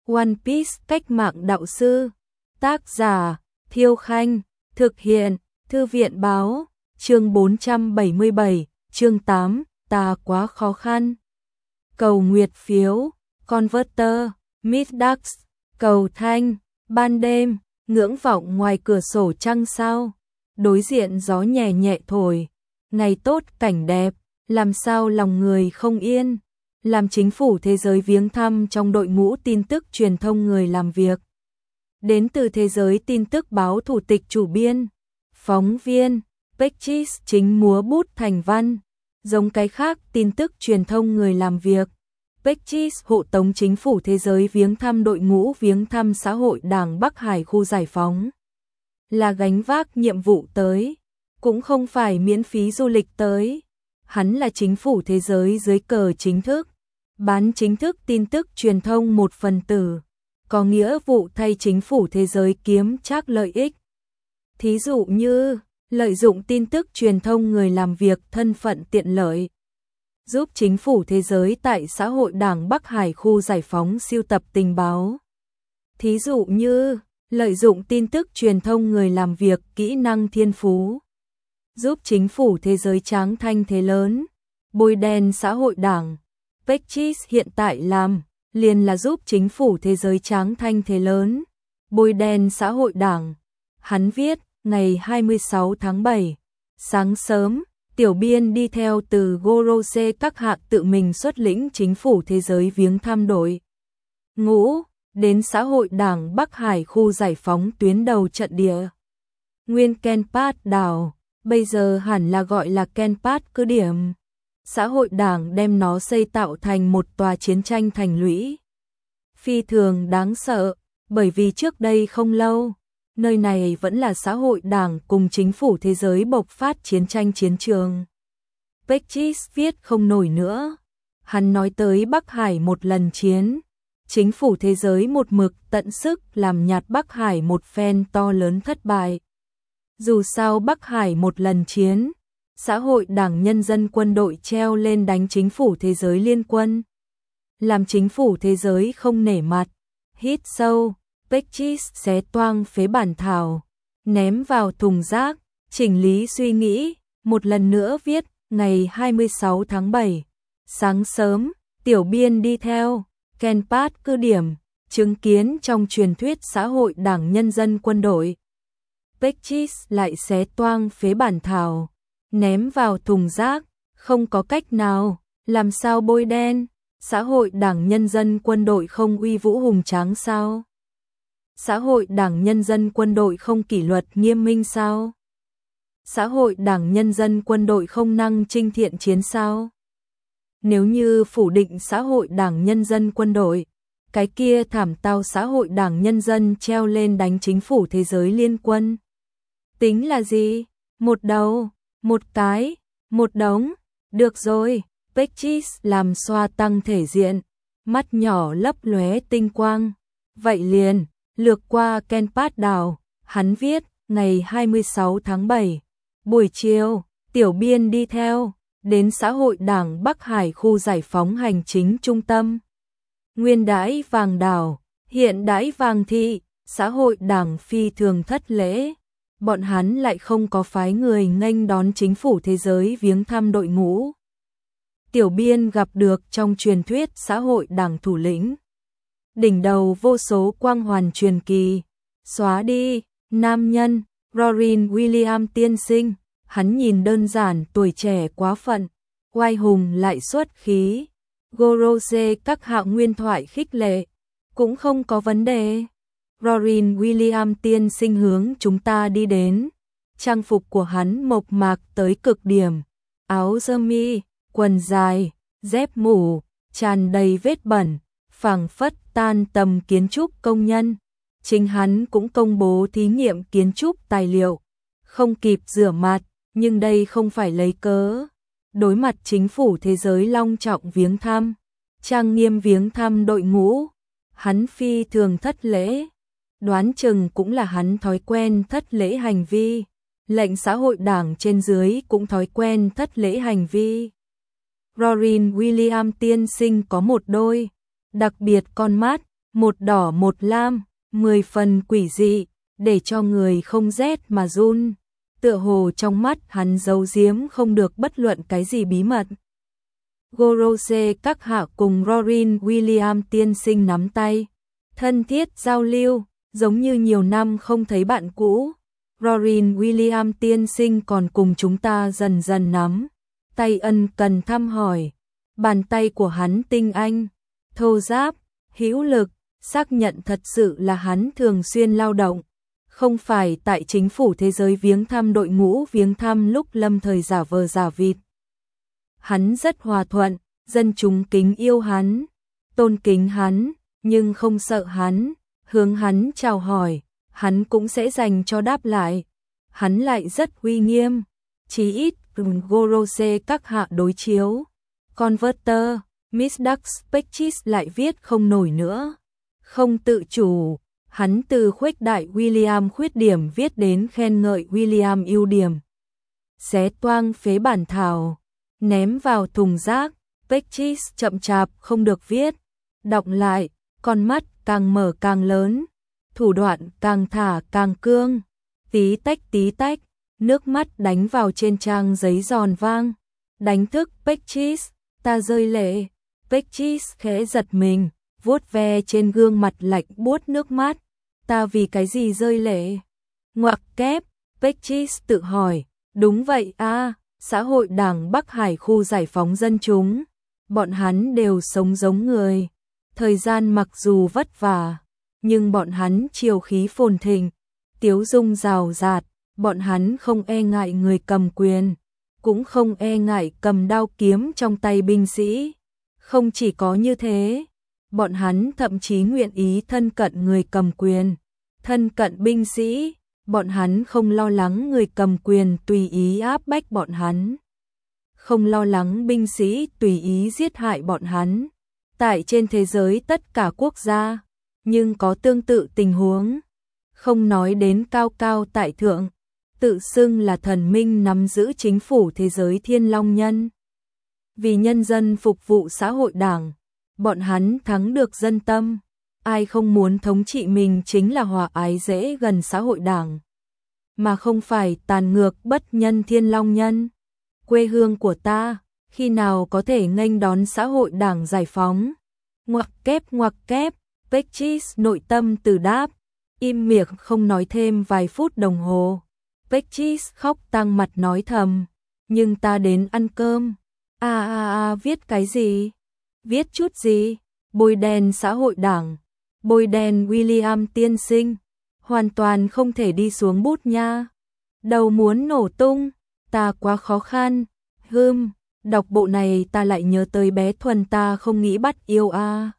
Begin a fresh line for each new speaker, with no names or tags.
One Piece cách mạng đạo sư. Tác giả Thiêu Khanh. Thực hiện Thư viện báo. Chương 477, chương 8, ta quá khó khăn. Cầu nguyệt phiếu, Converter, Middax, cầu thanh, ban đêm, ngưỡng vọng ngoài cửa sổ trăng sao. Đối diện gió nhẹ nhẹ thổi, ngày tốt cảnh đẹp, làm sao lòng người không yên. Làm chính phủ thế giới viếng thăm trong đội ngũ tin tức truyền thông người làm việc. Đến từ thế giới tin tức báo thủ tịch chủ biên, phóng viên, Pechis chính múa bút thành văn. Giống cái khác tin tức truyền thông người làm việc, Pechis hộ tống chính phủ thế giới viếng thăm đội ngũ viếng thăm xã hội Đảng Bắc Hải khu giải phóng. Là gánh vác nhiệm vụ tới, cũng không phải miễn phí du lịch tới. Hắn là chính phủ thế giới dưới cờ chính thức, bán chính thức tin tức truyền thông một phần tử, có nghĩa vụ thay chính phủ thế giới kiếm trác lợi ích. Thí dụ như, lợi dụng tin tức truyền thông người làm việc thân phận tiện lợi, giúp chính phủ thế giới tại xã hội Đảng Bắc Hải khu giải phóng sưu tập tình báo. Thí dụ như, lợi dụng tin tức truyền thông người làm việc kỹ năng thiên phú, giúp chính phủ thế giới tráng thanh thế lớn, bôi đen xã hội Đảng. Pechis hiện tại làm, liền là giúp chính phủ thế giới tráng thanh thế lớn, bôi đen xã hội Đảng. Hắn viết, ngày 26 tháng 7, sáng sớm, tiểu biên đi theo từ Gorose các hạng tự mình xuất lĩnh chính phủ thế giới viếng thăm đội ngũ, đến xã hội Đảng Bắc Hải khu giải phóng tuyến đầu trận địa. Nguyên Kenpat đảo, bây giờ hẳn là gọi là Kenpat cứ điểm. Xã hội Đảng đem nó xây tạo thành một tòa chiến tranh thành lũy. Phi thường đáng sợ, bởi vì trước đây không lâu, nơi này vẫn là xã hội Đảng cùng chính phủ thế giới bộc phát chiến tranh chiến trường. Pechis viết không nổi nữa. Hắn nói tới Bắc Hải một lần chiến, chính phủ thế giới một mực tận sức làm nhạt Bắc Hải một phen to lớn thất bại. Dù sao Bắc Hải một lần chiến, xã hội Đảng Nhân dân quân đội treo lên đánh chính phủ thế giới liên quân. Làm chính phủ thế giới không nể mặt, hít sâu, Pechis xé toang phế bản thảo, ném vào thùng rác, chỉnh lý suy nghĩ, một lần nữa viết, ngày 26 tháng 7, sáng sớm, tiểu biên đi theo, Kenpat cứ điểm, chứng kiến trong truyền thuyết xã hội Đảng Nhân dân quân đội. Pechis lại xé toang phế bản thảo, ném vào thùng rác, không có cách nào, làm sao bôi đen, xã hội Đảng Nhân dân quân đội không uy vũ hùng tráng sao? Xã hội Đảng Nhân dân quân đội không kỷ luật nghiêm minh sao? Xã hội Đảng Nhân dân quân đội không năng chinh thiện chiến sao? Nếu như phủ định xã hội Đảng Nhân dân quân đội, cái kia thảm tao xã hội Đảng Nhân dân treo lên đánh chính phủ thế giới liên quân. Tính là gì? Một đầu, một cái, một đống. Được rồi, Pechis làm xoa tăng thể diện, mắt nhỏ lấp lóe tinh quang. Vậy liền, lược qua Kenpat đảo, hắn viết, ngày 26 tháng 7, buổi chiều, tiểu biên đi theo, đến xã hội Đảng Bắc Hải khu giải phóng hành chính trung tâm. Nguyên đãi vàng đảo, hiện đãi vàng thị, xã hội Đảng phi thường thất lễ. Bọn hắn lại không có phái người nghênh đón chính phủ thế giới viếng thăm đội ngũ. Tiểu biên gặp được trong truyền thuyết xã hội Đảng thủ lĩnh. Đỉnh đầu vô số quang hoàn truyền kỳ. Xóa đi, nam nhân, Rorin William tiên sinh. Hắn nhìn đơn giản tuổi trẻ quá phận, oai hùng lại xuất khí. Gorose các hạng nguyên thoại khích lệ, cũng không có vấn đề. Rorin William tiên sinh hướng chúng ta đi đến. Trang phục của hắn mộc mạc tới cực điểm. Áo sơ mi, quần dài, dép mũ, tràn đầy vết bẩn, phảng phất tan tầm kiến trúc công nhân. Chính hắn cũng công bố thí nghiệm kiến trúc tài liệu. Không kịp rửa mặt, nhưng đây không phải lấy cớ. Đối mặt chính phủ thế giới long trọng viếng thăm, trang nghiêm viếng thăm đội ngũ, hắn phi thường thất lễ. Đoán chừng cũng là hắn thói quen thất lễ hành vi, lệnh xã hội Đảng trên dưới cũng thói quen thất lễ hành vi. Rorin William tiên sinh có một đôi đặc biệt con mắt, một đỏ một lam, 10 phần quỷ dị, để cho người không rét mà run. Tựa hồ trong mắt hắn giấu giếm không được bất luận cái gì bí mật. Gorose các hạ cùng Rorin William tiên sinh nắm tay, thân thiết giao lưu, giống như nhiều năm không thấy bạn cũ. Rorin William tiên sinh còn cùng chúng ta dần dần nắm tay ân cần thăm hỏi. Bàn tay của hắn tinh anh, thô ráp, hữu lực, xác nhận thật sự là hắn thường xuyên lao động, không phải tại chính phủ thế giới viếng thăm đội ngũ viếng thăm lúc lâm thời giả vờ giả vịt. Hắn rất hòa thuận, dân chúng kính yêu hắn, tôn kính hắn, nhưng không sợ hắn, hướng hắn chào hỏi, hắn cũng sẽ dành cho đáp lại. Hắn lại rất uy nghiêm, chí ít Gorose các hạ đối chiếu. Converter, Miss Duck Specchis lại viết không nổi nữa. Không tự chủ, hắn từ khuếch đại William khuyết điểm viết đến khen ngợi William ưu điểm. Xé toang phế bản thảo, ném vào thùng rác, Specchis chậm chạp không được viết. Đọc lại, con mắt càng mở càng lớn, thủ đoạn càng thả càng cương. Tí tách, nước mắt đánh vào trên trang giấy giòn vang. Đánh thức Specchis, ta rơi lệ. Specchis khẽ giật mình, vuốt ve trên gương mặt lạnh buốt nước mắt. Ta vì cái gì rơi lệ? Ngoặc kép, Specchis tự hỏi. Đúng vậy a, xã hội đảng Bắc Hải khu giải phóng dân chúng. Bọn hắn đều sống giống người. Thời gian mặc dù vất vả, nhưng bọn hắn chiều khí phồn thịnh, tiếu dung rào rạt, bọn hắn không e ngại người cầm quyền, cũng không e ngại cầm đao kiếm trong tay binh sĩ. Không chỉ có như thế, bọn hắn thậm chí nguyện ý thân cận người cầm quyền, thân cận binh sĩ, bọn hắn không lo lắng người cầm quyền tùy ý áp bách bọn hắn, không lo lắng binh sĩ tùy ý giết hại bọn hắn. Tại trên thế giới tất cả quốc gia, nhưng có tương tự tình huống. Không nói đến cao cao tại thượng, tự xưng là thần minh nắm giữ chính phủ thế giới Thiên Long Nhân. Vì nhân dân phục vụ xã hội đảng, bọn hắn thắng được dân tâm. Ai không muốn thống trị mình chính là hòa ái dễ gần xã hội đảng, mà không phải tàn ngược bất nhân Thiên Long Nhân. Quê hương của ta, khi nào có thể nghênh đón xã hội đảng giải phóng? Ngoặc kép, Specchis nội tâm từ đáp, im miệng không nói thêm vài phút đồng hồ. Specchis khóc tang mặt nói thầm, nhưng ta đến ăn cơm. Viết cái gì? Viết chút gì? Bôi đen xã hội đảng, bôi đen William tiên sinh, hoàn toàn không thể đi xuống bút nha. Đầu muốn nổ tung, ta quá khó khăn. Đọc bộ này ta lại nhớ tới bé Thuần ta không nghĩ bắt yêu a.